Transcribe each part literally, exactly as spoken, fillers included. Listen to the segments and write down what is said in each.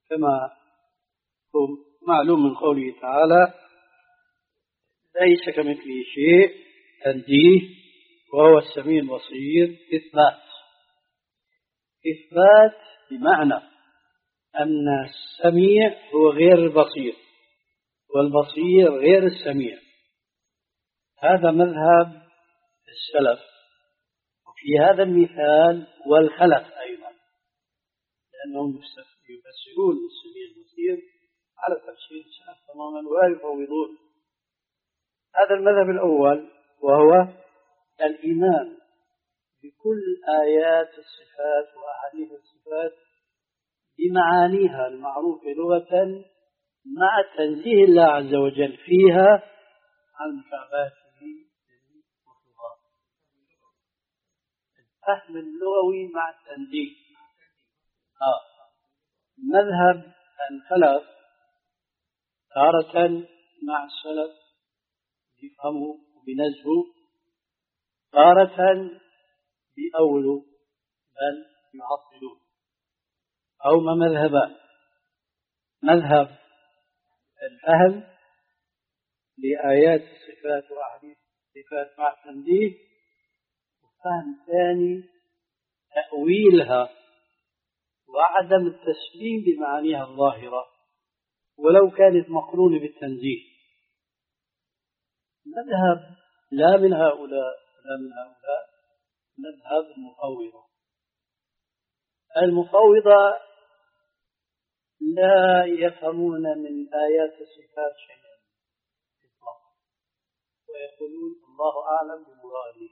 كما هو معلوم من قوله تعالى: ليس كمثله شيء، تنزيه، وهو السميع البصير. إثبات إثبات بمعنى أن السميع هو غير البصير، والبصير غير السميع. هذا مذهب السلف، وفي هذا المثال والخلف أيضا، لأنهم يفسرون السميع البصير على تفسير السلف تماما ولا يفوضون. هذا المذهب الأول، وهو الإيمان بكل آيات الصفات وأحاديث الصفات بمعانيها المعروفة لغة، مع تنزيه الله عز وجل فيها عن مشابهته للمخلوقات. الفهم اللغوي مع التنزيه. آه. مذهب الخلف تارة مع السلف يفهموا بنزهوا، تارة بأولوا بل يعطلون. أو ما مذهبان: مذهب الفهم لآيات الصفات وأحاديث الصفات مع التنزيه، وفهم ثاني تأويلها وعدم التسليم بمعانيها الظاهرة ولو كانت مقرونة بالتنزيه. مذهب لا من هؤلاء لا من هؤلاء مذهب المفوضة. المفوضة لا يفهمون من آيات الصفات شيئا إطلاقا، ويقولون الله أعلم بمراده.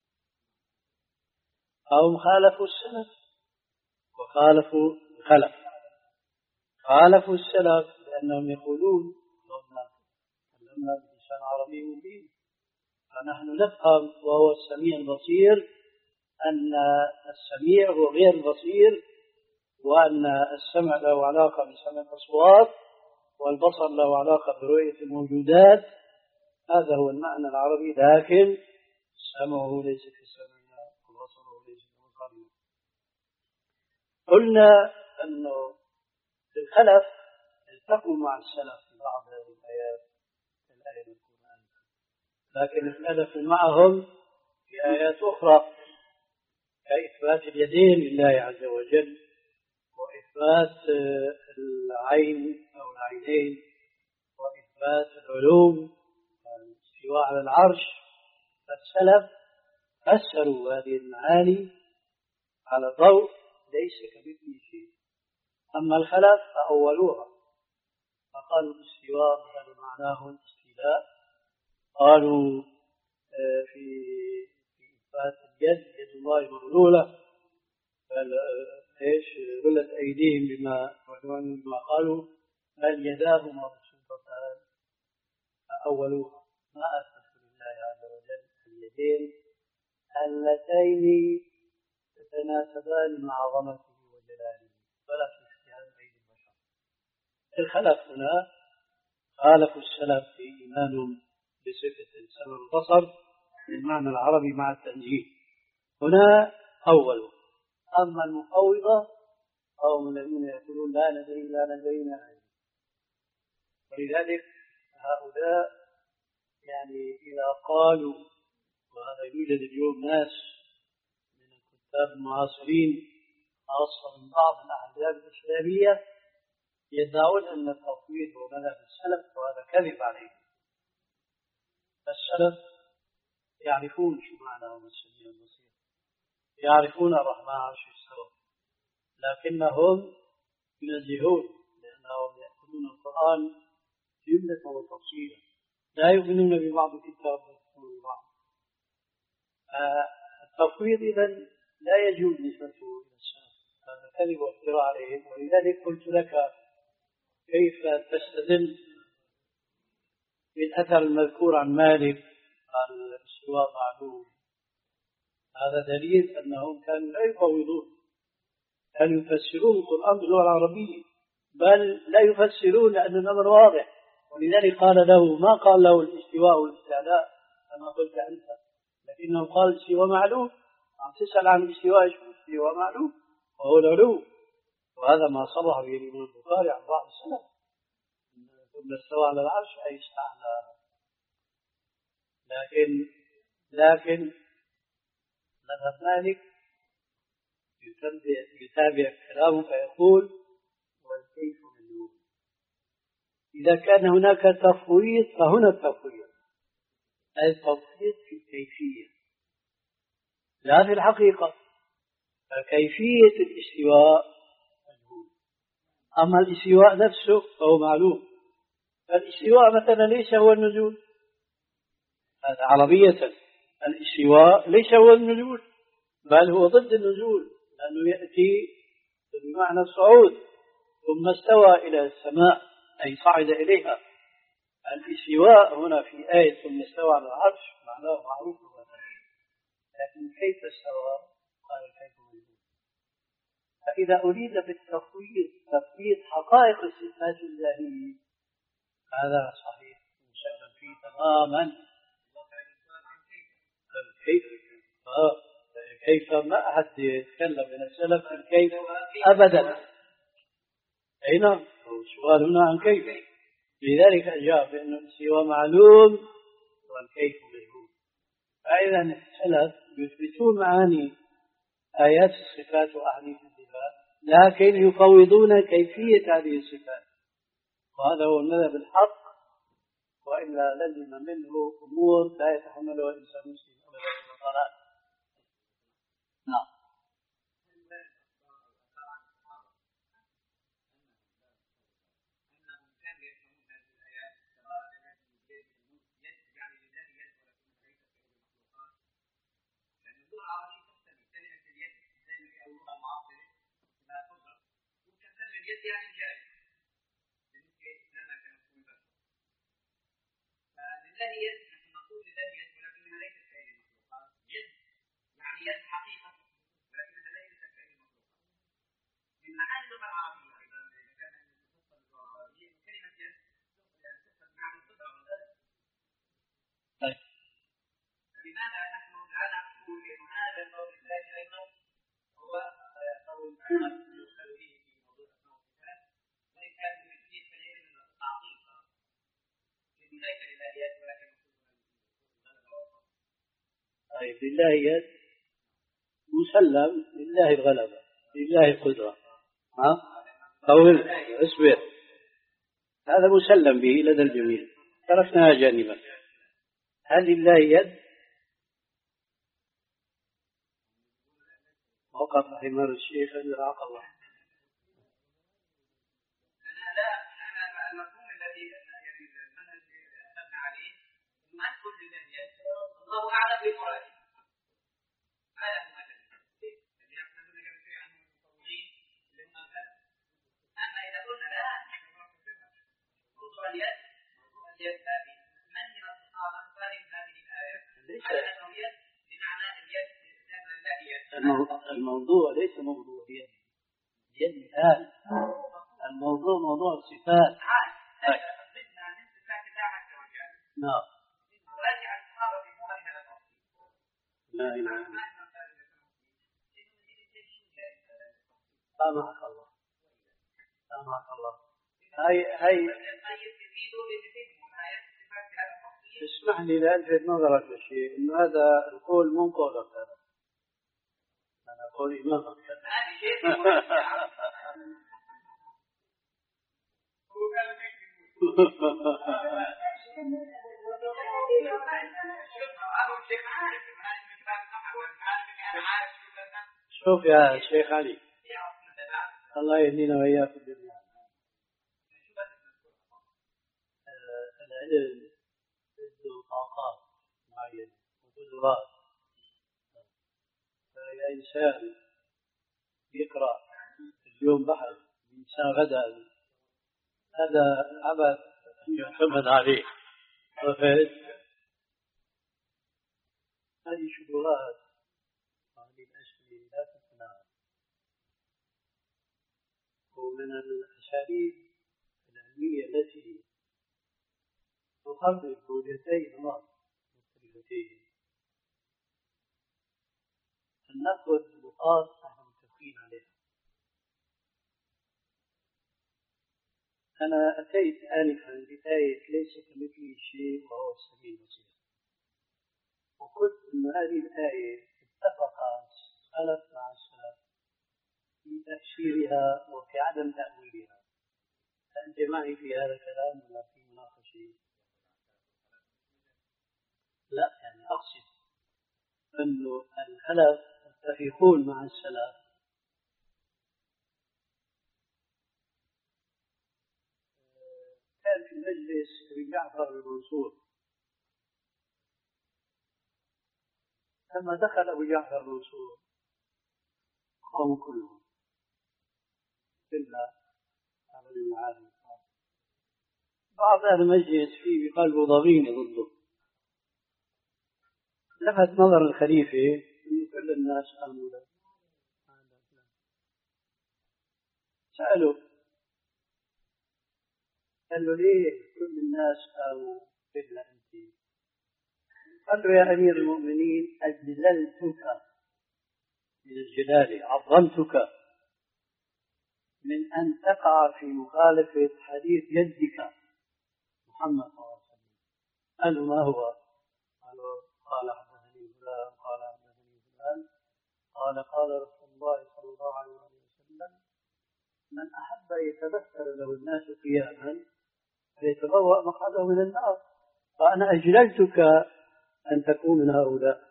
أو خالفوا السلف وخالفوا الخلف. خالفوا السلف لأنهم يقولون تكلمنا بلسان عربي مبين، فنحن نفهم وهو السميع البصير أن السميع هو غير البصير، وأن السمع له علاقة بسمع الأصوات، والبصر له علاقة برؤية الموجودات. هذا هو المعنى العربي، لكن سمعه ليس كسمعنا وبصره ليس كبصرنا. قلنا أنه في الخلف التقوا مع السلف في بعض هذه الآيات الآية من القرآن، لكن اختلفوا معهم في آيات أخرى كإثبات اليدين لله عز وجل، وإثبات العين أو العينين، وإثبات العلوم والاستواء على العرش. فالسلف فسروا هذه المعاني على ضوء ليس كمثله شيء، أما الخلف فأولوها فقالوا الاستواء هذا معناه الاستيلاء. قالوا في إثبات اليد يد الله مغلولة، ايش غلت ايديهم بما بما قالوا بل يداه مبسوطتان. اولوها ما اثبت لله عز وجل اليدين اللتين تتناسبان مع عظمته وجلاله ولا تشبهان ايدي البشر. الخلف هنا خالفوا السلف في ايمانهم بصفه السمع والبصر بالمعنى العربي مع التنزيه. هنا اولوا. أما المفوضة قوم الذين يقولون لا لدينا لا لدينا علم. ولذلك هؤلاء يعني إذا قالوا، وهذا يوجد اليوم ناس من الكتاب المعاصرين خاصة من بعض الأحزاب الإسلامية يدعون أن التفويض هو مذهب السلف، وهذا كذب عليهم. السلف يعرفون شو معنى السميع البصير، يعرفون الرحمن عرش استوى، لكنهم ينزهون لأنهم يأخذون القرآن جملة وتفصيلا، لا يؤمنون ببعض الكتاب ويكفرون ببعض. التفويض إذن لا يجوز نسبته إلى السلف، هذا كذب وافتراء عليهم. ولذلك قلت لك كيف تستدل بالأثر المذكور عن مالك عن الاستواء معلوم. هذا دليل أنهم كانوا لا يفوضون، كانوا يفسرون القرآن باللغة العربية، بل لا يفسرون لأن الأمر واضح. ولذلك قال له ما قال له الاستواء والاستعلاء كما قلت أنت، لكنه قال الاستواء معلوم. عم تسأل عن الاستواء، ايش هو الاستواء معلوم؟ وهو العلو. وهذا ما صرح به الإمام البخاري عن بعض السلف، ثم استوى على العرش أي استعلى. لكن لكن مذهب مالك يتابع كلامه فيقول والكيف مجهول. إذا كان هناك تفويض فهنا التفويض، أي التفويض في الكيفية لا في الحقيقة، فكيفية الاستواء مجهول، أما الاستواء نفسه فهو معلوم. فالاستواء مثلا ليس هو النزول، هذا عربية، الاستواء ليس هو النزول بل هو ضد النزول، لأنه يأتي بمعنى الصعود، ثم استوى إلى السماء أي صعد إليها. الاستواء هنا في آية ثم استوى على العرش معناه معروف، لكن كيف استوى؟ قال كيف مجهول. فإذا أريد بالتفويض تفويض حقائق الصفات الإلهية هذا صحيح مسلم فيه تماما. كيف آه. كيف ما أحد يتكلم من السلف عن كيف أبدا. أي نعم، السؤال هنا عن كيف، لذلك أجاب بأن الاستواء معلوم والكيف مجهول. فإذا السلف يثبتون معاني آيات الصفات وأحاديث الصفات، لكن يفوضون كيفية هذه الصفات، وهذا هو المذهب الحق، وإلا لزم منه أمور لا يتحملها الإنسان المسلم أبدا الصلاة. نعم. طيب لله يد مسلم، لله الغلبة، لله القدرة. ها قول اصبر، هذا مسلم به لدى الجميع، تركناها جانبا. هل لله يد؟ وقف رحمه الشيخ أن رعاق الله. الله أعلم بمراده. هذا هو الذي يحملون جميعا عن المصورين للمنزل. أما إذا قلنا لا موضوع اليد، موضوع اليد هذه من من الصحابة فهم هذه الآية على أنه يد بمعنى اليد لا يد. الموضوع ليس موضوع يد، يد مثال. الموضوع موضوع الصفات. نعم. لا إله إلا الله. سامحك الله، سامحك الله. هاي هاي اسمح لي لألفت نظرك لشيء، إنه هذا القول مو قولك، هذا أنا أقول إمامك. شوف يا شيخ علي، الله يهدينا وإياك في الدنيا. العلم عنده طاقات معينة وقدرات، فإذا إنسان يقرأ اليوم بحث إنسان غدا، هذا عبث يعتمد عليه، وفهد هذه شبهات، هذه الأشياء لا تتناول. ومن الأساليب العلمية التي تقرب وجهتي نظر مختلفتين أن نأخذ نقاط نحن متفقين عليها، أنا أتيت آنفا بآية ليس كمثله شيء وهو السميع البصير، وقلت أن هذه الآية اتفق السلف مع السلف في تفسيرها وفي عدم تأويلها. فأنت معي في هذا الكلام ولا في مناقشة؟ لا، يعني أقصد أنه الخلف متفقون مع السلف كان في مجلس أبي جعفر المنصور، لما دخل أبو جعفر المنصور قاموا كلهم إلا رجل المعارف. بعض أهل المجلس فيه بقلبه ضغينة ضده. لفت نظر الخليفة أن كل الناس آمنوا له. سألوا، قال له ليه كل الناس آمنوا إلا أنت؟ قال له يا أمير المؤمنين أجللتك من الجلال، عظمتك من أن تقع في مخالفة حديث جدك محمد صلى الله عليه وسلم. قال له ما هو؟ قال قال حدثني فلان قال حدثني فلان قال قال رسول الله صلى الله عليه وسلم من أحب يتبثل له الناس قياما فيتبوأ مقعده من النار، فأنا أجللتك أن تكون من هؤلاء.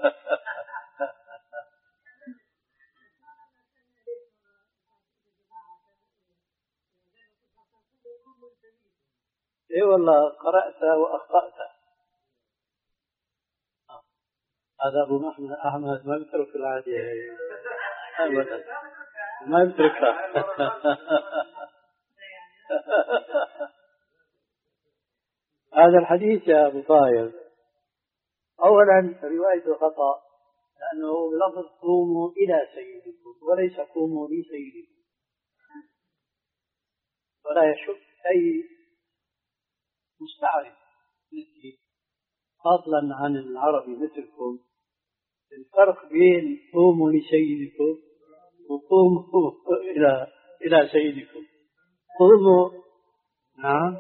اي والله قرأت وأخطأت. هذا أبو محمد أحمد ما يترك العادية أبدا، ما يتركها. هذا الحديث يا أبو طاهر أولا روايته خطأ، لأنه بلفظ قوموا إلى سيدكم وليس قوموا لسيدكم، ولا يشك أي مستعرف مثلي فضلا عن العربي مثلكم الفرق بين قوموا لسيدكم وقوموا إلى إلى سيدكم. قوموا نعم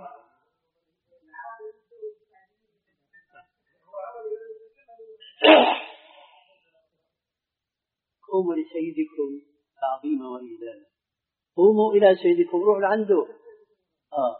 قوموا لسيدكم تعظيما وإجلالا، قوموا إلى سيدكم روحوا لعنده. آه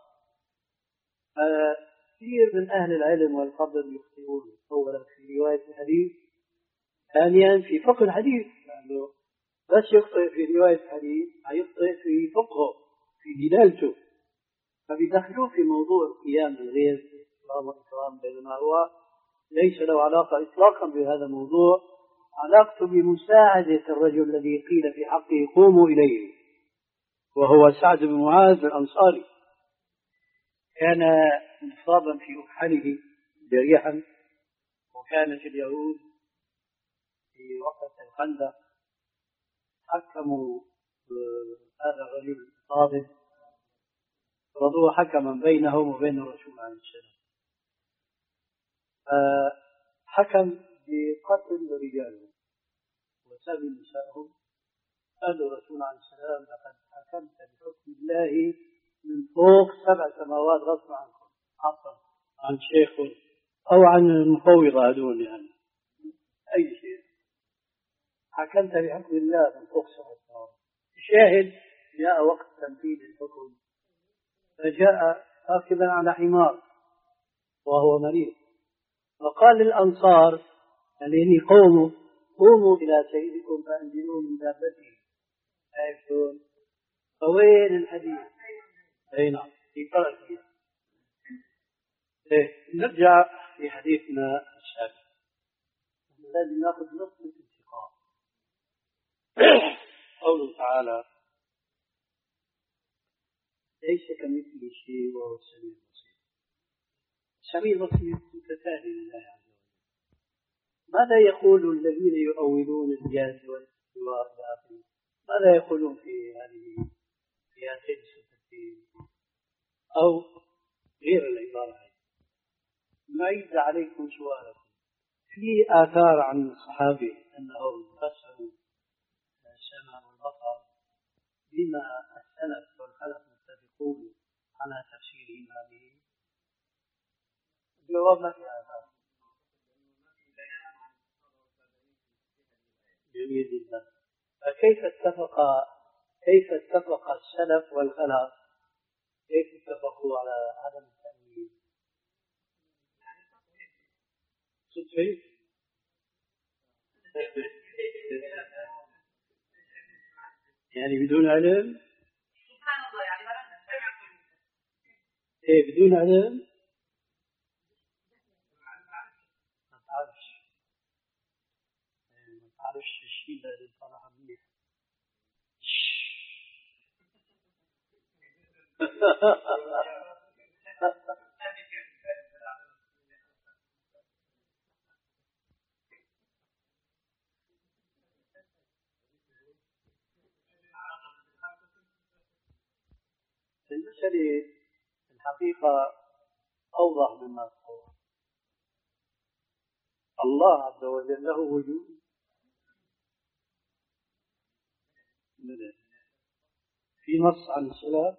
كثير من أهل العلم والفضل يخطئون، أولا في رواية الحديث، ثانيا في فقه الحديث، لأنه بس يخطئ في رواية الحديث يخطئ في فقهه في دلالته، فبيدخلوه في موضوع قيام الغير إكرام وإكرام، بينما هو ليس له علاقة إطلاقا بهذا الموضوع، علاقته بمساعدة الرجل الذي قيل في حقه قوموا إليه، وهو سعد بن معاذ الأنصاري. كان مصابا في أكحله جريحا، وكانت اليهود في وقت الخندق حكموا هذا الرجل الصادق، رضوا حكما بينهم وبين الرسول عليه السلام، فحكم بقتل رجالهم وسبي نسائهم. قال الرسول عليه السلام لقد حكمت بحكم الله من فوق سبع سماوات غصب عنكم، عفوا عن شيخ أو عن المفوضة هذول، يعني أي شيء حكمت بحكم الله من فوق سبع سماوات. الشاهد جاء وقت تنفيذ الحكم، فجاء راكبا على حمار وهو مريض، وقال للأنصار الذين قوموا قوموا إلى سيدكم فأنزلوه من دابته. عرفتم؟ فوين الحديث؟ أي نعم في فرق فيها. إيه نرجع في حديثنا الشافعي، لازم ناخذ نقطة الانتقاء. قوله تعالى ليس كمثله شيء وهو السميع البصير. السميع البصير صفتان لله عز وجل. ماذا يقول الذين يؤولون الجهاد والاستواء إلى آخره؟ ماذا يقولون في هذه في هاتين الصفتين أو غير العبارة هذه؟ نعيد عليكم سؤالكم. في آثار عن الصحابة أنهم فسروا السمع والبصر بما السلف والخلف متفقون كيف اتفق كيف اتفق السلف والخلف؟ كيف اتفقوا على عدم التأويل؟ صدفة؟ يعني بدون علم؟ ايه بدون علم؟ ما تعرفش ما تعرفش الشيء اللي صراحة منيح. المسألة الحقيقة أوضح مما تصور. الله عز وجل له وجود، في نص عن الصلاة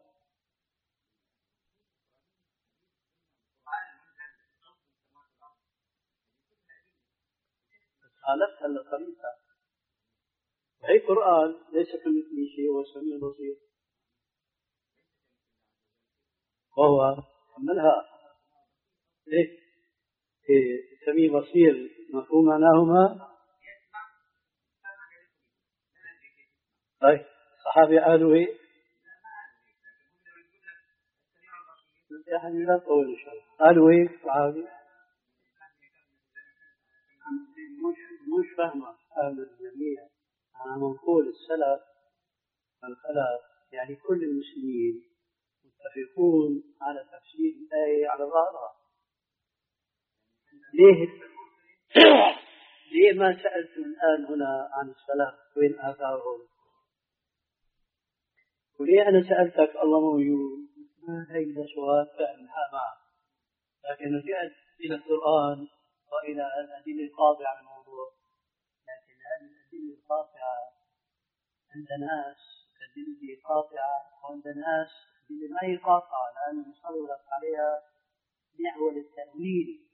خالفتها للطريقة، وهي قرآن ليس كمثله شيء وهو السميع البصير، وهو حملها إيه إيه سميع بصير مفهوم معناهما. طيب الصحابة قالوا إيه؟ يعني لا تقول إن شاء الله قالوا إيه الصحابة؟ مش مش فاهمة أهل الجميع. أنا منقول السلف والخلف يعني كل المسلمين متفقون على تفسير الآية على ظاهرها. ليه ليه ما سألتم الآن هنا عن السلف وين آثارهم؟ وليه أنا سألتك الله موجود؟ ما هيدا سؤال فهمها معه، لكن رجعت إلى القرآن وإلى الأدلة القاطعة عن الموضوع. لكن هذه الأدلة القاطعة عند ناس أدلة قاطعة وعند ناس أدلة ما هي قاطعة لأنه يصورت عليها نحو التأويل.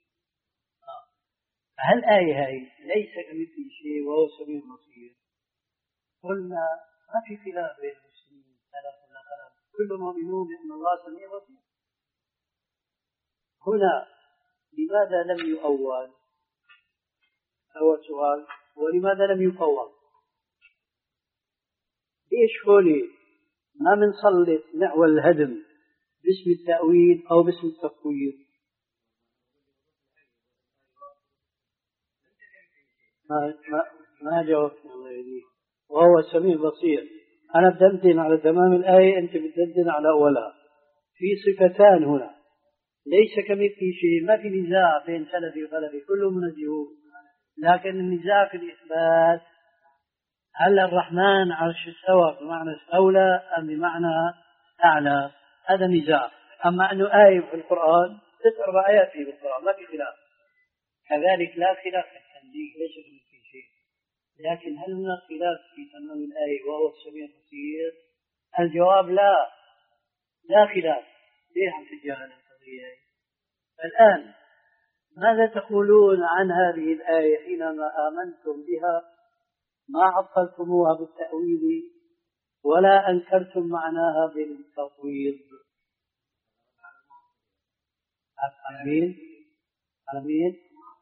فهالآية هاي ليس كمثله شيء وهو السميع البصير. قلنا ما في خلاف بين المسلمين سلف ولا خلف، كلهم يؤمنون بأن الله سميع بصير. هنا لماذا لم يؤول؟ أول سؤال، ولماذا لم يفوض؟ ليش هولي ما بنسلط نحو الهدم باسم التأويل أو باسم التفويض؟ ما ما ما جاوبتني الله يهديك. وهو السميع البصير. أنا بدندن على تمام الآية، أنت بتدندن على أولها. في صفتان هنا ليس كمثله شيء، ما في نزاع بين سلفي وخلفي، كلهم منزهون، لكن النزاع في الإثبات. هل الرحمن عرش استوى بمعنى استولى أم بمعنى أعلى؟ هذا نزاع. أما أنه آية في القرآن تسع أربع آيات في القرآن ما في خلاف. كذلك لا خلاف في التنزيه ليس كمثله شيء، لكن هل هناك خلاف في تمام الآية وهو السميع البصير؟ الجواب لا، لا خلاف. ليه عم تتجاهل القضية؟ الآن ماذا تقولون عن هذه الآية حينما آمنتم بها؟ ما عطلتموها بالتأويل ولا أنكرتم معناها بالتفويض. أمين أمين.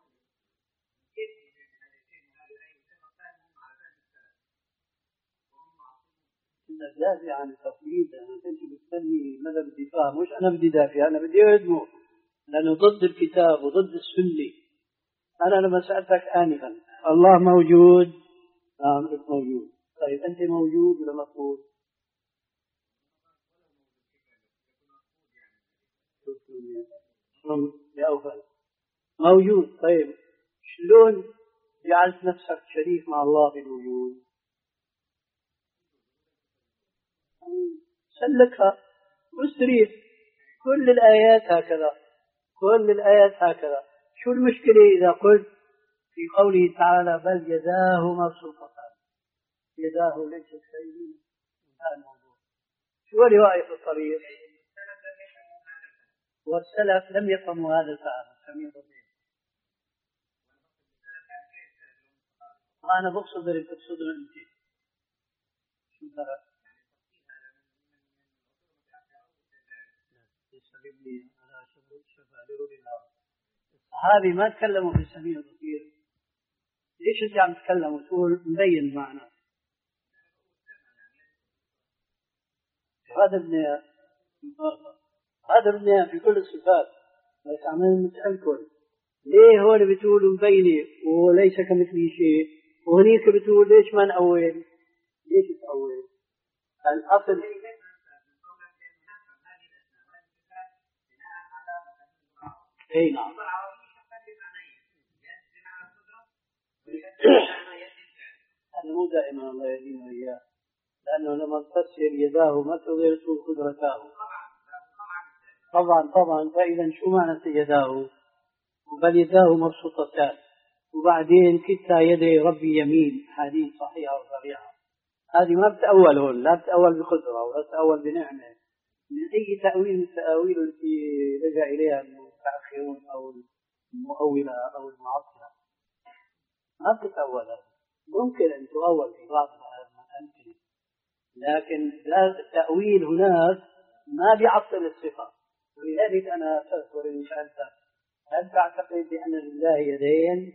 كنا دافع عن التفويض، أنا كنت مستني ماذا بدي فاهم، مش أنا بدي دافع، أنا بدي أهدمه لأنه ضد الكتاب وضد السنة. أنا لما سألتك آنفا الله موجود، نعم موجود. طيب أنت موجود ولا مفقود؟ يا أوفل موجود. طيب شلون جعلت نفسك شريك مع الله في الوجود؟ سلكها واستريح. كل الآيات هكذا، كل الآيات هكذا. شو المشكلة إذا قلت في قوله تعالى بل يداه مبسوطتان، يداه ليست شيء؟ انتهى الموضوع. شو رواية في الطريق؟ والسلف لم يفهموا هذا الفهم السميع البصير. ما أنا بقصد اللي تقصده أنت. شو الفرق؟ يسلمني على شفا الصحابي ما تكلموا في السبيل البصير. ليش انت عم تتكلم وتقول مبين معنا؟ هذا ابن هذا ابن في كل الصفات. بس عم نسألكم ليه هو اللي بتقولوا مبينة وليس كمثله شيء، وهنيك بتقول ليش ما نأول؟ ليش تأول؟ الأصل اي نعم. هذا مو دائما الله يهدينا وإياه، لأنه لما تفسر يداه ما تقدر تقول قدرته. طبعا طبعا. فإذا شو معنى يداه؟ بل يداه مبسوطتان، وبعدين كلتا يدي ربي يمين، حديث صحيحة وصريحة. هذه ما بتأول هون، لا بتأول بقدرة ولا بتأول بنعمة من أي تأويل من التأويل التي لجأ إليها المتأخرون أو المؤولة أو المعطلة. ما بتتأول. ممكن أن تؤول في بعض الأمثلة، لكن التأويل هناك ما بيعطل الصفة. ولذلك أنا أذكر إن شاء الله، هل تعتقد بأن لله يدين؟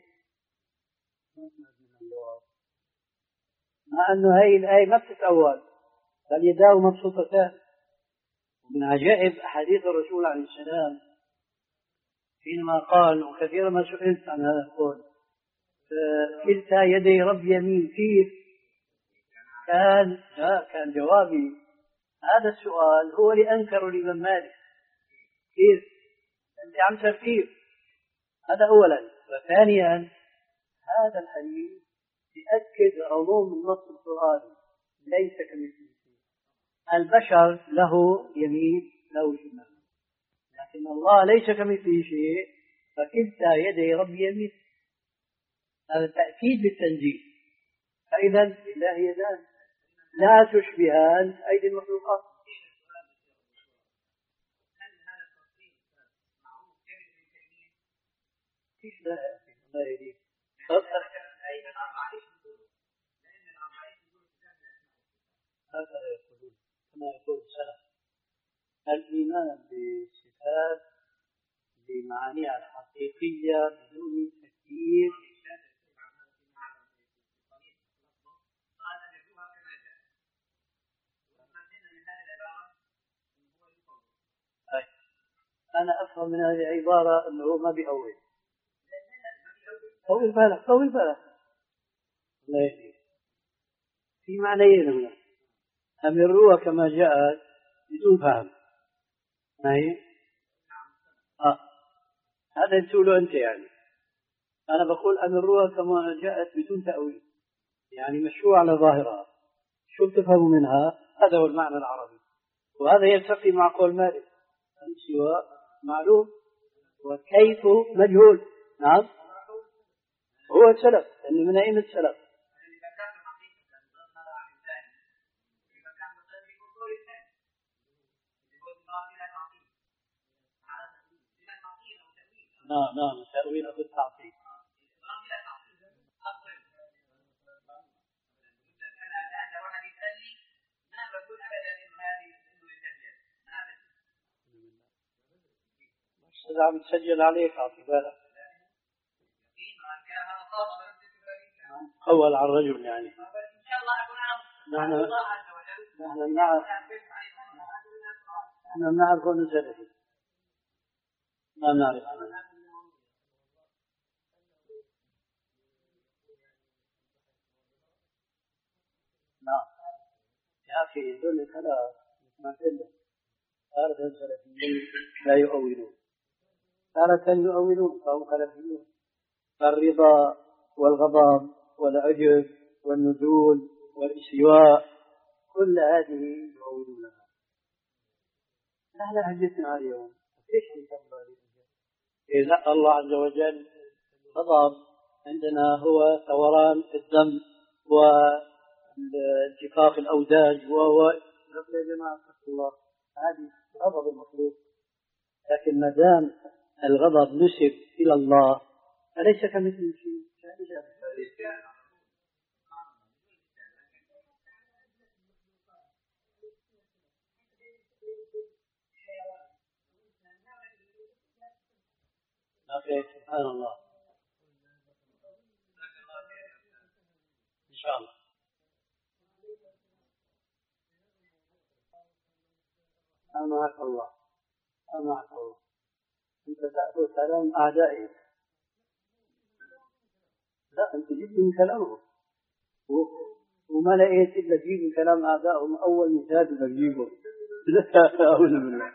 مع أنه هاي الآية ما بتتأول، بل يداه مبسوطتان. ومن عجائب أحاديث الرسول عليه السلام حينما قال، وكثيرا ما سئلت عن هذا القول، كلتا يدي رب يمين، كيف؟ كان لا كان جوابي هذا السؤال هو اللي أنكر الإمام مالك. كيف؟ أنت عم تفكير. هذا أولا. وثانيا هذا الحديث يؤكد عموم النص القرآني ليس كمثله شيء. البشر له يمين له شمال، لكن الله ليس كمثله شيء، فكلتا يدي رب يمين. هذا تأكيد بالتنزيل. فإذا لله يدان لا تشبهان أيدي المخلوقات. كيف لا لا يدين؟ هكذا يقولون كما يقول السلف. الإيمان بالصفات بمعانيها الحقيقية بدون تكييف أنا أفهم من هذه العبارة أنه ما بأول. طول بالك طول بالك. الله يهديك. في معنيين هنا، أمروها كما جاءت بدون فهم. ما هي؟ آه. هذا تقوله أنت يعني. أنا بقول أمروها كما جاءت بدون تأويل، يعني مشروع على ظاهرها. شو بتفهموا منها؟ هذا هو المعنى العربي، وهذا يلتقي مع قول مالك سواء معلوم وكيف مجهول. نعم هو السلف، أن من أين السلف؟ نعم نعم تأويل أبو التعطيل. إذا عم تسجل عليك أعطي بالك. أول على الرجل يعني. نحن نحن نعرف نحن نعرف ونسأله ما نعرف عنه. نعم يا أخي دول خلاص ما تله. تارة السلفيين لا يؤولون، تارة يؤولون فهم خلفيون. فالرضا والغضب والعجب والنزول والاستواء كل هذه يؤولونها. نحن حجتنا اليوم ايش نسمى؟ إذا الله عز وجل غضب عندنا هو ثوران الدم وانتفاخ الأوداج وهو يا جماعة الله هذه غضب المخلوق. لكن ما دام الغضب نسب إلى الله فليس كمثله شيء. أخي سبحان الله. إن شاء الله. أمعك الله، أمعك الله. أنت تأخذ كلام أعدائك، لا أنت جد من كلامهم، وما لقيت إلا تجيب من كلام أعدائهم. أول مثال بجيبه لا أعوذ بالله.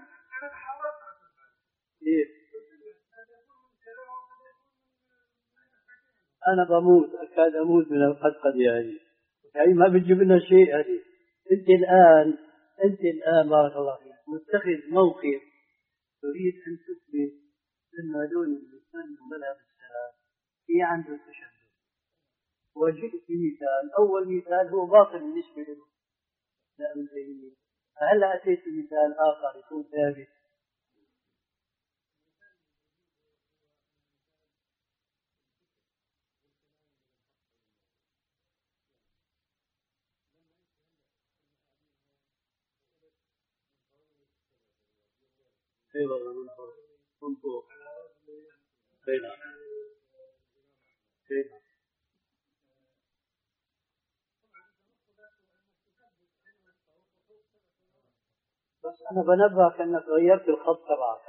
أنا بموت، أكاد أموت من القدقد يعني، يعني ما بتجيب لنا شيء هذه. أنت الآن أنت الآن بارك الله فيك متخذ موقف تريد أن تثبت أن هذول اللي يسموا مذهب السلام في عنده تشدد، وجئت بمثال. أول مثال هو باطل بالنسبة له، لا من تيمية. هل أتيت بمثال آخر يكون ثابت؟ ايوه من فوق. هنا هنا بس انا بنبهك انك غيرت الخط تبعك.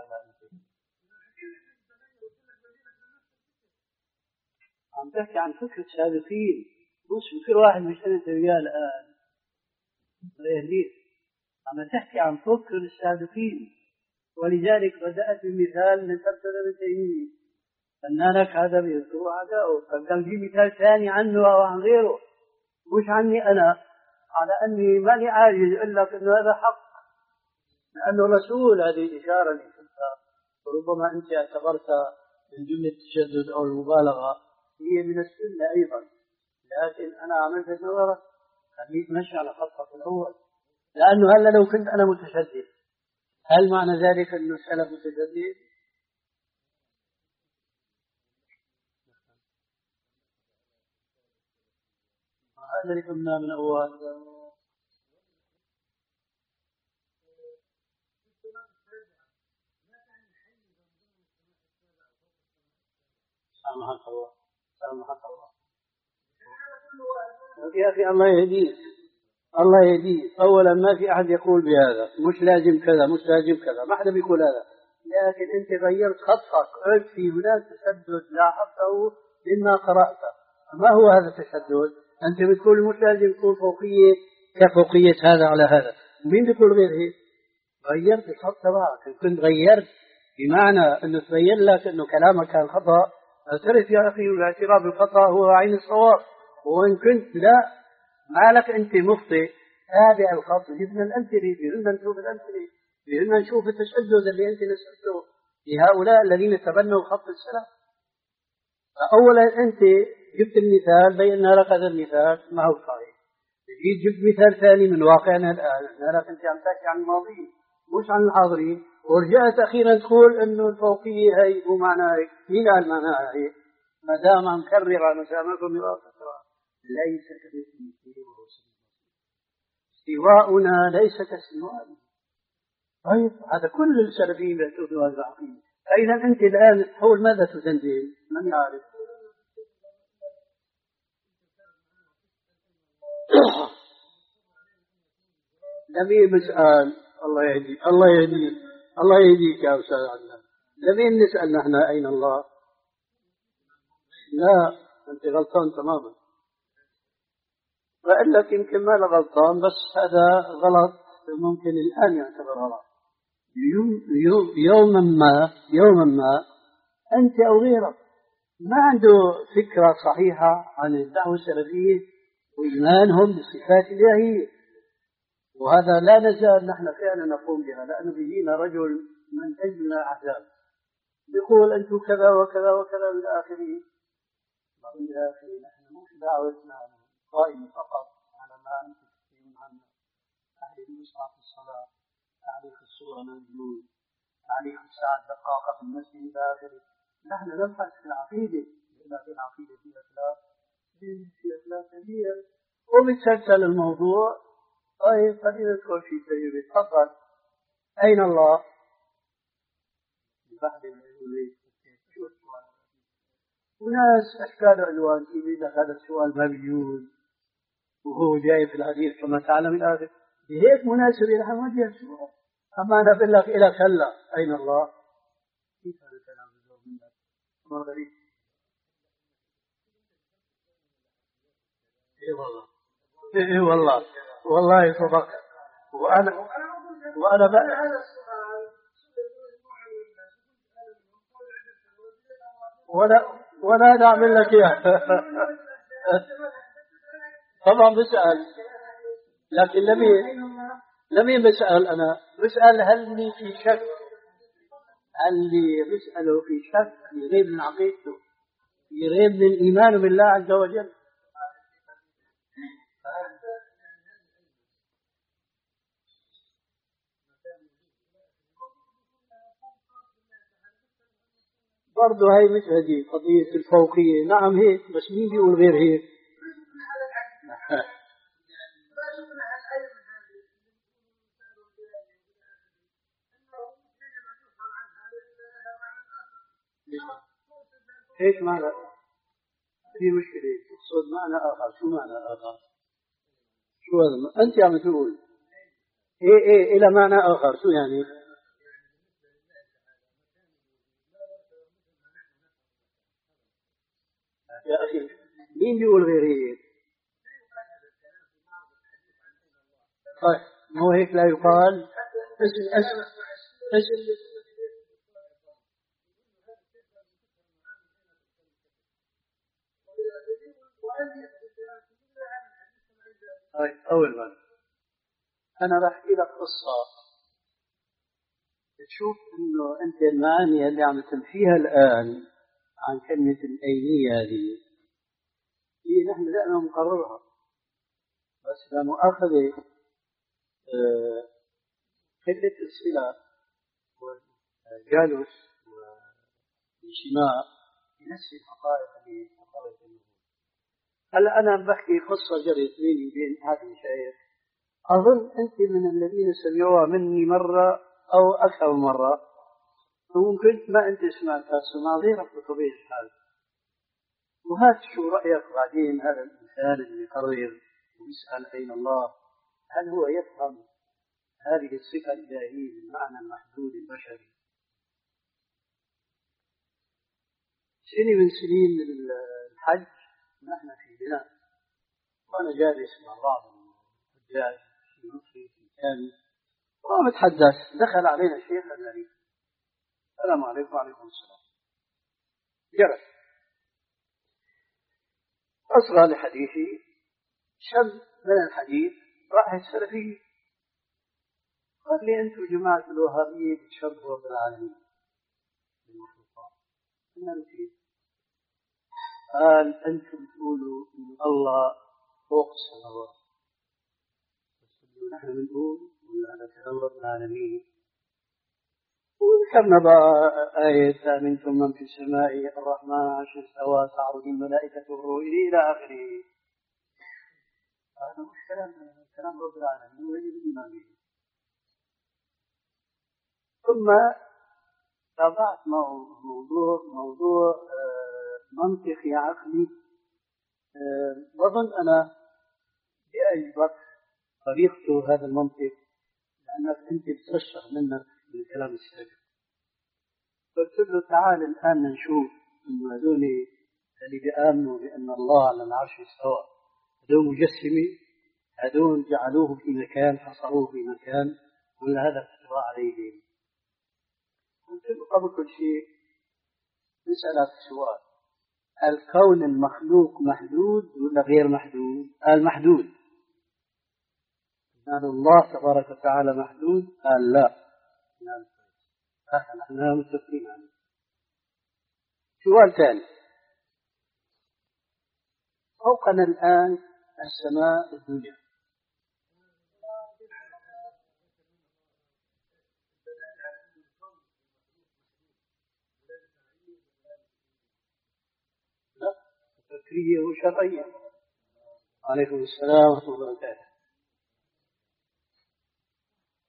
عم تحكي عن فكرة سابقين، مش فكر واحد مش انت وياه الان غير. عم تحكي عن فكر السابقين، ولذلك بدأت بمثال من سبب ابن تيمية أن لك هذا بيذكر أعداؤه، فقال في مثال ثاني عنه أو عن غيره، مش عني أنا، على أني ماني عاجز إلا أنه هذا حق، لأنه رسول. هذه إشارة لكتاب، وربما أنت اعتبرت من جملة التشدد أو المبالغة هي من السنة أيضا، لكن أنا عملت نظرة خليك ماشي على خطك الأول، لأنه هلا لو كنت أنا متشدد هل معنى ذلك أن السلف متجدد؟ هذا اللي قلنا من أول. سامحك الله، سامحك الله يا أخي، الله يهديك، الله يهديك. أولا ما في أحد يقول بهذا، مش لازم كذا مش لازم كذا، ما حدا بيقول هذا، لكن أنت غيرت خطك، قلت في هناك تشدد لاحظته مما قرأته. ما هو هذا التشدد؟ أنت بتقول مش لازم يكون فوقية كفوقية هذا على هذا، مين بيقول غير هيك؟ غيرت الخط تبعك. كنت غيرت بمعنى أنه تبين لك أنه كلامك كان خطأ، اعترف يا أخي، والاعتراف بالخطأ هو عين الصواب. وإن كنت لا مالك أنت مخطئ، تابع الخط، جبنا الأمثلة، بدنا نشوف الأمثلة، بدنا نشوف التشدد اللي أنت نسبته لهؤلاء الذين تبنوا خط السلف. فأولا أنت جبت المثال، بينا لك هذا المثال ما هو صحيح. جيت جبت مثال ثاني من واقعنا الآن، لك أنت عم تحكي عن الماضي مش عن الحاضرين، ورجعت أخيرا تقول إنه الفوقية هي مو معناها هيك. مين قال معناها هيك؟ ما دام عم كرر على مسامعكم يوافق، ليس كمثله شيء وهو استواؤنا ليس كاستوائه. طيب هذا كل السلفيين يعتقدوا هذا العقيدة. فإذا أنت الآن حول ماذا تدندن؟ من يعرف؟ نبي مسأل. الله يهديك، الله يهديك، الله يهديك يا أستاذ عدنان. نبي نسأل نحن أين الله؟ لا، أنت غلطان تماما. وقال لك يمكن ما له غلطان، بس هذا غلط ممكن الآن يعتبر غلط. يوم يوم يوما ما يوما ما أنت أو غيرك ما عنده فكرة صحيحة عن الدعوة السلفية وإيمانهم بالصفات الإلهية، وهذا لا نزال نحن فعلا نقوم بها، لأنه بيجينا رجل من أجل أحزاب يقول أنتم كذا وكذا وكذا إلى آخره. إلى آخره نحن مش دعوتنا قائمة فقط على ما أنت تتكلمون عنه، تعريف المصحف في الصلاة، تعريف الصورة موجود، تعريف الساعة دقائق في المسجد إلى آخره. نحن نبحث في العقيدة، لأن في العقيدة في أخلاق، في أخلاق كبيرة، وبتسلسل الموضوع. طيب خلينا ندخل في سيرة. تفضل. أين الله؟ البحث العلمي. وناس أشكال ألوان يقول لك هذا السؤال ما بيجوز وهو جاي في الحديث كما تعلم الآخر هيك مناسب إلى وجه السؤال. أما أنا أقول لك إلى كلا أين الله؟ كيف هذا الكلام يزور منك؟ ما غريب. إيه والله إيه والله والله صدق. وأنا وأنا بقى ولا ولا نعمل لك إياه. طبعا بسأل لكن لم لم بسأل أنا بسأل هل لي في شك هل لي بسأله في شك يغيب من عقيدته يغيب من إيمانه بالله عز وجل. برضه هاي مش هذه قضية الفوقية. نعم هيك بس مين بيقول غير هيك؟ ايش معنى؟ في مشكلة تقصد معنى آخر. شو معنى آخر؟ شو هذا؟ أنت عم تقول إيه إيه إلى معنى آخر شو يعني؟ يا أخي مين بيقول غير هيك؟ طيب ما هو هيك لا يقال. اسم اسم اسم طيب أول مرة أنا راح أحكي لك قصة تشوف إنه أنت المعاني اللي عم تمشيها الآن عن كلمة الأينية هذه هي نحن لأننا مقررها بس لمؤاخذة آه قلة الصلة والجالس والانشماء بنفس الحقائق اللي حصلت اليوم. هلا أنا بحكي قصة جرت بيني وبين هذا الشيخ أظن أنت من الذين سمعوها مني مرة أو أكثر مرة وممكن ما أنت سمعتها سمع غيرك بطبيعة الحال. وهات شو رأيك بعدين هذا الإنسان اللي يقرر ويسأل أين الله هل هو يفهم هذه الصفة الإلهية بالمعنى المحدود البشري. سنة من سنين الحج نحن في بناء وأنا جالس مع بعض الحجاج في مصر في كامل ومتحدث دخل علينا الشيخ الغريب السلام عليكم وعليكم السلام جلس أصغى لحديثي شاب من الحديث راح السلفي قال لي أنتم جماعة الوهابية بتشبهوا بالعالمين بالمخلوقات. أنا نسيت. قال أنتم تقولوا إن الله فوق السماوات نحن بنقول ولا هذا كلام رب العالمين. وذكرنا بقى آية أمنتم من في السماء الرحمن عرش استوى تعرج الملائكة والروح إلى آخره. هذا مش كلام كلام رب العالمين ويجب الإيمان به. ثم تابعت موضوع موضوع منطقي عقلي وظن أنا بأعجبك طريقته هذا المنطق لأنك أنت بترشح منك الكلام السابق. قلت له تعال الآن نشوف إنه هذول اللي بيآمنوا بأن الله على العرش استوى هذول مجسمة هذول جعلوه في مكان حصروه في مكان ولا هذا افتراء عليهم. قلت له قبل كل شيء نسألك سؤال الكون المخلوق محدود ولا غير محدود؟ قال محدود. قال الله تبارك وتعالى محدود؟ قال لا. نحن متفقين عنه. سؤال ثاني فوقنا الآن السماء الدنيا لا فكرية وشرعية. عليكم السلام ورحمة الله وبركاته.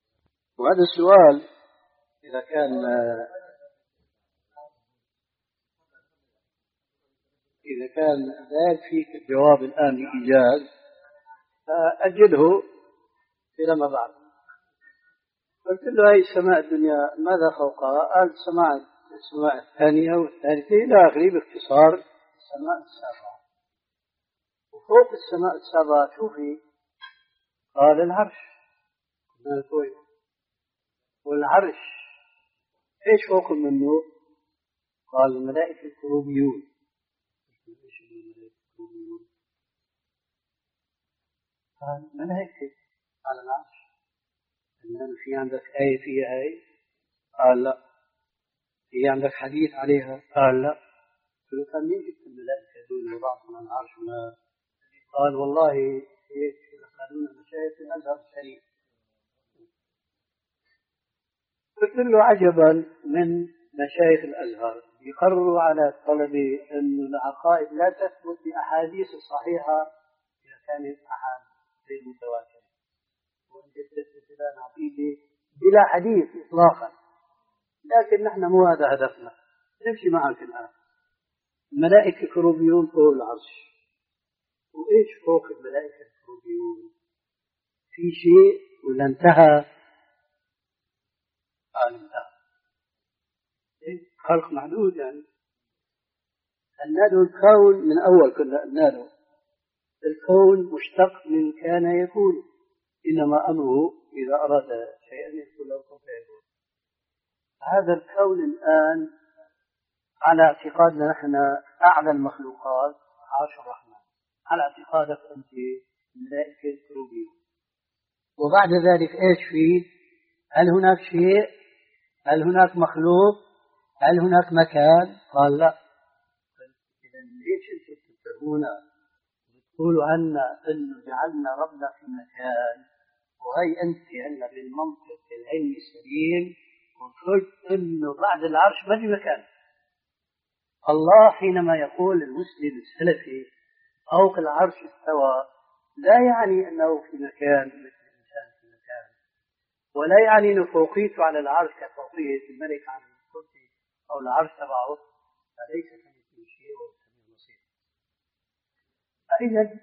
وهذا السؤال إذا كان إذا كان لا يكفيك الجواب الآن بإيجاز فأجله إلى ما بعد. قلت له: هاي السماء الدنيا ماذا فوقها؟ قال: السماء السماء الثانية والثالثة إلى آخره باختصار السماء السابعة. وفوق السماء السابعة شوفي؟ قال: العرش. والعرش ايش فوق منه؟ قال: الملائكة الكروبيون. ايش الملائكة الكروبيون؟ قال: ملائكة على العرش. قال: في عندك آية فيها هاي؟ قال: لا. في عندك حديث عليها؟ قال: لا. قلت له: كان مين جبت الملائكة دون وضعهم على العرش هنا؟ قال: والله هيك أخذونا مشايخ الأزهر الشريف. قلت له: عجبا من مشايخ الأزهر يقرروا على الطلبة أن العقائد لا تثبت بأحاديث الصحيحة إذا كانت أحاديث متواترة، وأنت تثبت لنا عقيدة بلا حديث إطلاقا. لكن نحن مو هذا هدفنا، نمشي معك الآن. الملائكة كروبيون فوق العرش. وإيش فوق الملائكة الكروبيون؟ في شيء ولا انتهى؟ قال: انتهى. خلق محدود يعني. النادو الكون من أول كنا النادو الكون مشتق من كان يكون، إنما أمره إذا أراد شيئا يقول له كن فيكون. هذا الكون الآن على اعتقادنا نحن أعلى المخلوقات عرش الرحمن، على اعتقادك أنت ملائكة كروبيون. وبعد ذلك إيش فيه؟ هل هناك شيء؟ هل هناك مخلوق؟ هل هناك مكان؟ قال: لا. إذا ليش أنتم تتبعونا وتقولوا عنا أنه جعلنا ربنا في مكان؟ وهي أنت هلا بالمنطق العلمي السليم وقلت أنه بعد العرش ما في مكان. الله حينما يقول المسلم السلفي فوق العرش استوى لا يعني أنه في مكان مثل الإنسان في مكان، ولا يعني أنه فوقيته على العرش كفوقية الملك على الكرسي أو العرش تبعه، فليس كمثله شيء وهو السميع البصير. فإذا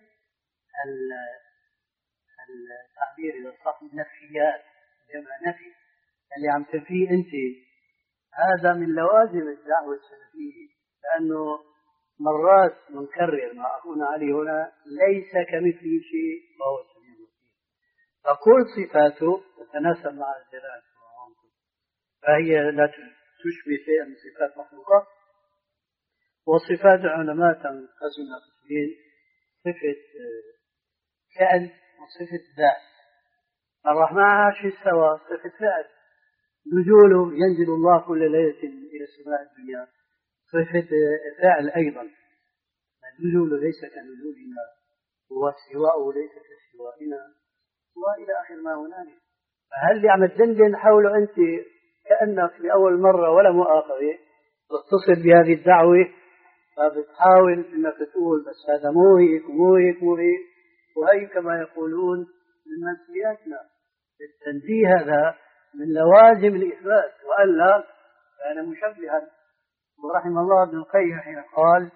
التعبير إذا صح النفيات جمع نفي اللي عم تنفيه أنت هذا من لوازم الدعوة السلفية، لأنه مرات نكرر ما أخونا علي هنا ليس كمثله شيء وهو السميع البصير. فكل صفاته تتناسب مع الجلال، فهي لا تشبه شيئا من صفات مخلوقات. وصفات العلماء تنقسم إلى قسمين: صفة فعل وصفة ذات. الرحمن عرش استوى صفة فعل، نزوله ينزل الله كل ليلة إلى السماء الدنيا صفة فعل أيضا، نزوله ليس كنزولنا واستواءه ليس كاستوائنا وإلى آخر ما هنالك. فهل اللي عم تدندن حوله أنت كأنك لأول مرة ولا مؤاخذة تتصل بهذه الدعوة، فبتحاول أنك تقول بس هذا مو هيك مو هيك مو هيك، وهي كما يقولون من منسياتنا. التنزيه هذا من لوازم الإثبات، وألا كان مشبها. ورحم الله ابن القيم حين قال: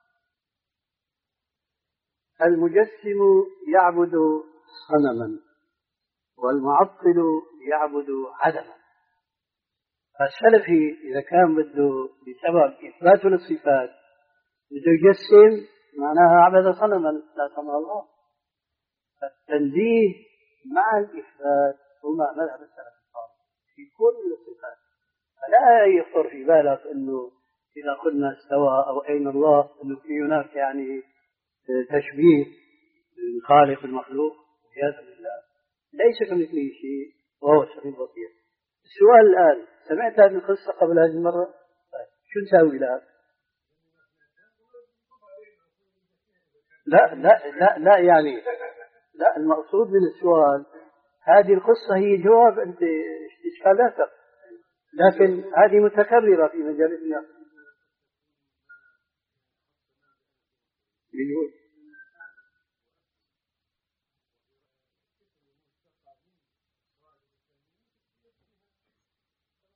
المجسم يعبد صنما والمعطل يعبد عدما. فالسلفي إذا كان بده بسبب إثباته للصفات بده يجسم معناها عبد صنما لا سمع الله. فالتنزيه مع الإثبات هما مذهب السلف الصالح في كل الصفات. فلا يخطر في بالك أنه إذا قلنا استوى أو أين الله أنه في هناك يعني تشبيه الخالق المخلوق، والعياذ بالله. ليس كمثله شيء وهو السميع البصير. السؤال الآن: سمعت هذه القصة قبل هذه المرة؟ طيب شو نسوي الآن؟ لا لا لا لا يعني لا، المقصود من السؤال هذه القصة هي جواب أنت إشكالاتك، لكن هذه متكررة في مجالسنا.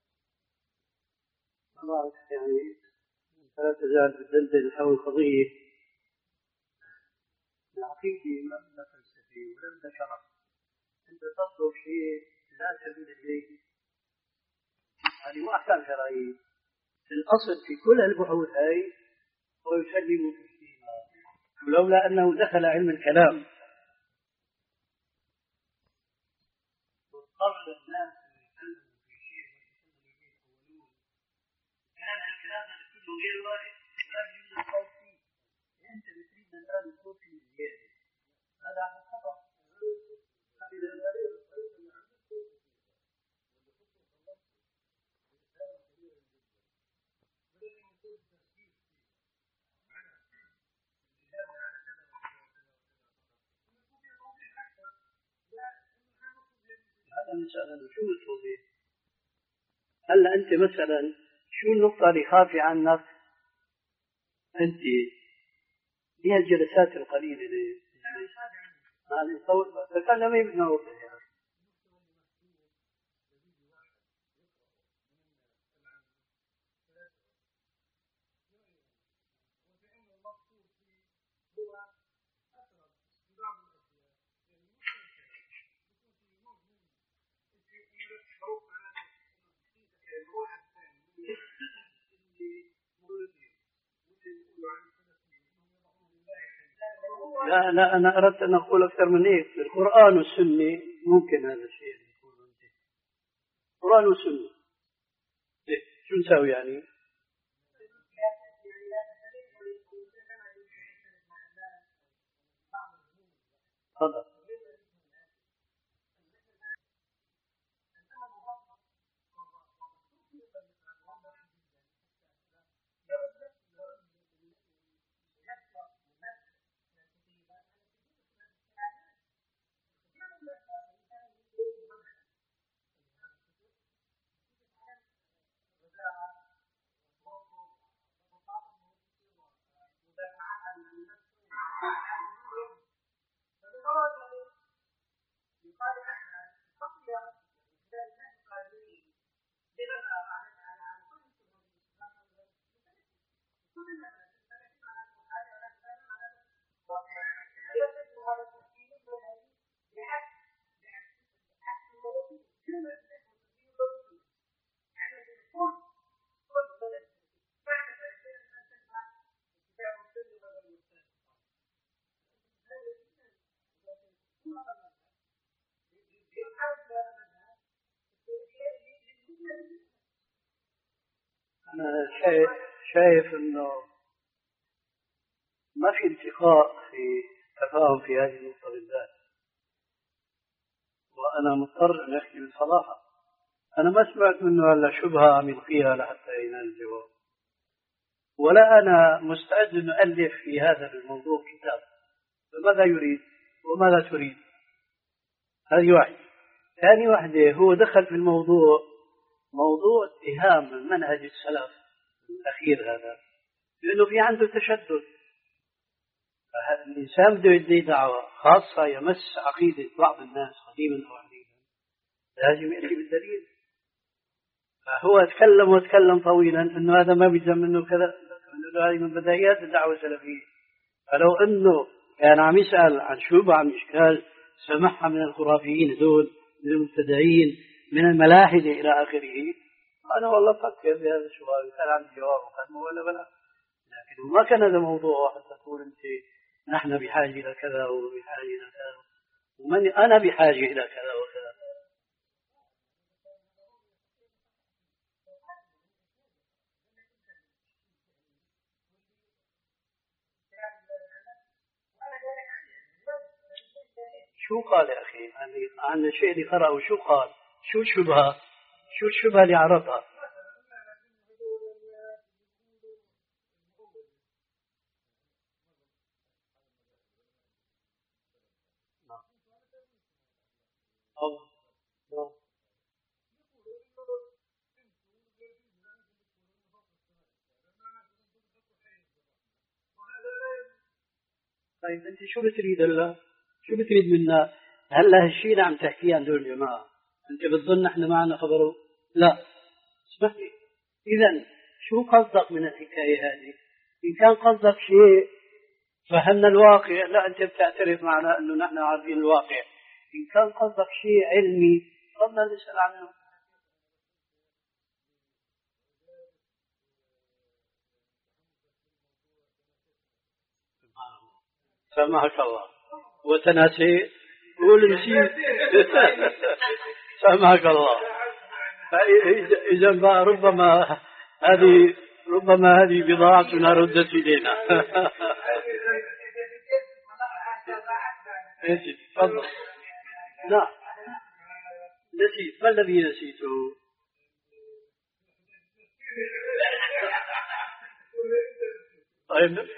يعني لا تزال تدندن حول قضية عقيدي لا فلسفي ولا شرع. أنت تطلب شيء لا سبيل إليه، هذه مو أحكام شرعية. الأصل في كل البحوث هاي هو يسلم تسليما، ولولا أنه دخل علم الكلام واضطر الناس يتكلموا في شيء ويقولون كان الكلام كله غير واحد لا يوجد الصوت فيه. أنت بتريد الآن الصوت فيه زيادة، هذا خطأ. هذا مسألة شو التوضيح؟ هلا أنت مثلا شو النقطة اللي خافي عنك أنت؟ هي الجلسات القليلة اللي هذه صوت تكلمي بنوع يعني. لا لا أنا أردت أن أقول أكثر من هيك. القرآن والسنة ممكن هذا الشيء يكون القرآن والسنة. إيه شو نسوي يعني؟ تفضل. أنا شايف شايف إنه ما في التقاء في تفاهم في هذه النقطة بالذات، وأنا مضطر أن أحكي بصراحة. أنا ما سمعت منه إلا شبهة عم يلقيها لحتى ينال الجواب، ولا أنا مستعد أن أؤلف في هذا الموضوع كتاب. فماذا يريد وماذا تريد؟ هذه واحدة. ثاني واحدة، هو دخل في الموضوع موضوع اتهام من منهج السلف الأخير هذا، لأنه في عنده تشدد. الإنسان بده يدي دعوة خاصة يمس عقيدة بعض الناس قديما أو حديثا، لازم يأتي بالدليل. فهو تكلم وتكلم طويلا أنه هذا ما بيلزم منه كذا، لأنه هذه من بدايات الدعوة السلفية. فلو أنه كان عم يسأل عن شبهة عن إشكال سمعها من الخرافيين دول، من المبتدعين، من الملاحدة إلى آخره، أنا والله فكر بهذا السؤال كان عندي جواب وكان ولا بلا. لكن ما كان هذا موضوع حتى تقول أنت نحن بحاجة إلى كذا وبحاجة إلى كذا، ومن أنا بحاجة إلى كذا وكذا. شو قال يا أخي يعني عن الشيء اللي قرأه؟ شو قال؟ شو الشبهة؟ شو الشبهة اللي عرضها؟ طيب أنت شو بتريد هلا؟ شو بتريد منا؟ هلا هالشيء اللي عم تحكيه عن دول الجماعة أنت بتظن نحن معنا خبره؟ لا. اسمح لي، إذا شو قصدك من الحكاية هذه؟ إن كان قصدك شيء فهمنا الواقع. لا أنت بتعترف معنا أنه نحن عارفين الواقع. إن كان قصدك شيء علمي تفضل اسأل عنه. سمعك الله وتناسي قول نسيت. سمعك الله. إذا ربما هذه ربما هذه بضاعتنا ردت إلينا. تفضل. نعم نسيت. ما الذي نسيته؟ طيب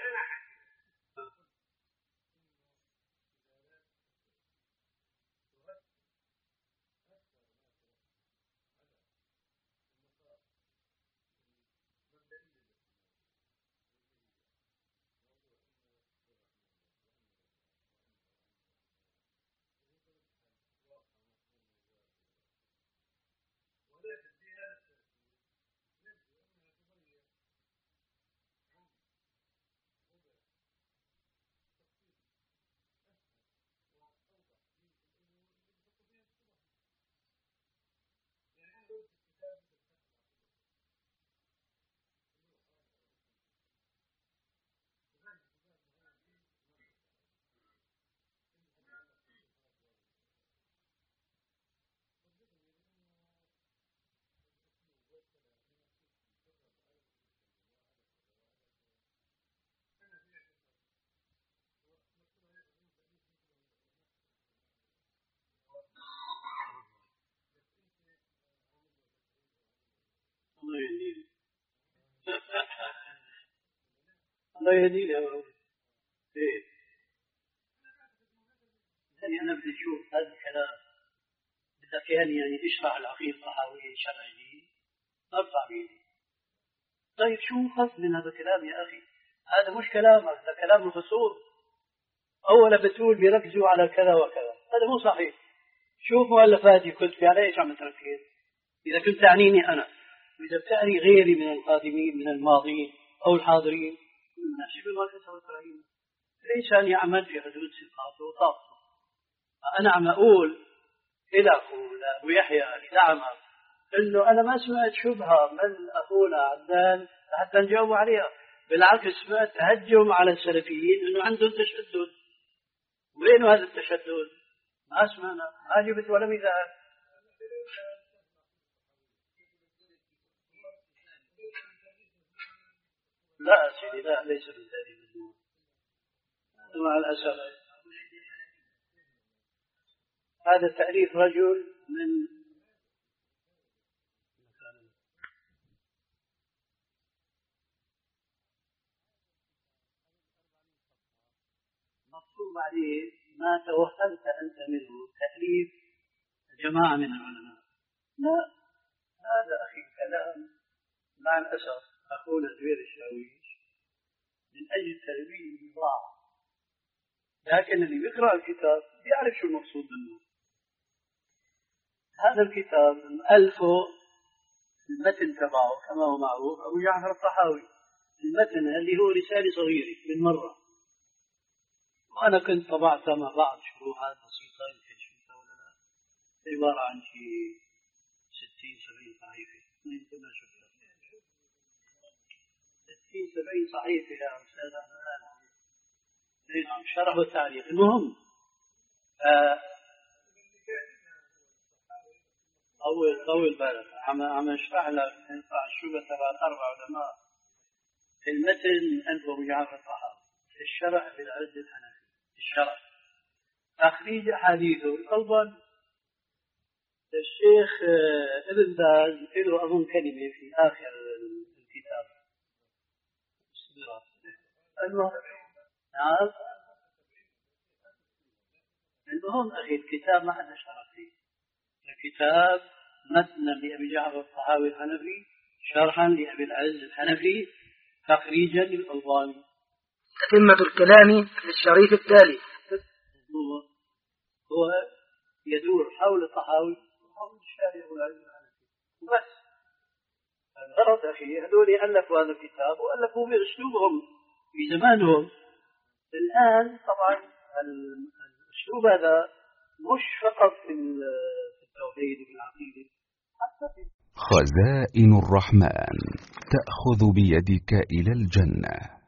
الله يهديك. الله يهديك يا رب. إيه يعني أنا بدي أشوف هذا الكلام بدك يعني يعني تشرح العقيدة الطحاوية شرعية أرفع بيدي. طيب شو قصد من هذا الكلام يا أخي؟ هذا مش كلامك، هذا كلام الفصول. أولا بتقول بيركزوا على كذا وكذا، هذا مو صحيح. شوف مؤلفاتي كتبي على إيش عم تركز؟ إذا كنت تعنيني أنا وإذا بتعني غيري من القادمين من الماضيين أو الحاضرين نفسي بما كتبت رأينا. الإنسان يعمل في حدود ثقافته وطاقته. أنا عم أقول إلى أخونا أبو يحيى لدعمه إنه أنا ما سمعت شبهة من أخونا عدنان حتى نجاوب عليها. بالعكس سمعت تهجم على السلفيين إنه عندهم تشدد. وين هذا التشدد؟ ما سمعنا، ما جبت ولا مثال. لا سيدي لا ليس بالتالي مجنون مع الأسف. هذا تعريف رجل من مقصود عليه ما توهمت أنت منه تأليف جماعة من العلماء. لا هذا أخي كلام مع الأسف أخونا زبير الشاويش من أجل تلوين البضاعة، لكن اللي يقرأ الكتاب يعرف شو المقصود منه. هذا الكتاب ألفه المتن تبعه كما هو معروف أبو جعفر الطحاوي. المتن اللي هو رسالة صغيرة من مرة، وأنا كنت طبعتها مع بعض شروحات بسيطة يمكن شفتها ولا لا، عبارة عن شيء ستين سبعين صحيفة يمكن ما شفتها. ستين سبعين صحيفة يا أستاذ أحمد. نعم شرح وتعليق. المهم آه طول طول بالك عم عم اشرح لك ينفع الشبهة تبع الأربع علماء. المتن أنت أبو جعفر الطحاوي الشرع بالعز الحنفي الشرع تخريج حديثه أيضا الشيخ ابن باز له أظن كلمة في آخر الكتاب. المهم نعم المهم أخي الكتاب ما حدا شرح فيه. الكتاب متن لأبي جعفر الطحاوي الحنفي شرحا لأبي العز الحنفي تخريجا للألباني. تتمة الكلام في الشريط التالي. هو, هو يدور حول الطحاوي وحول الشارع والعز الحنفي وبس. الغرض أخي هذول ألفوا هذا الكتاب وألفوا بأسلوبهم في زمانهم الآن طبعا الأسلوب هذا مش فقط في التوحيد وفي العقيدة، حتى في خزائن الرحمن تأخذ بيدك إلى الجنة.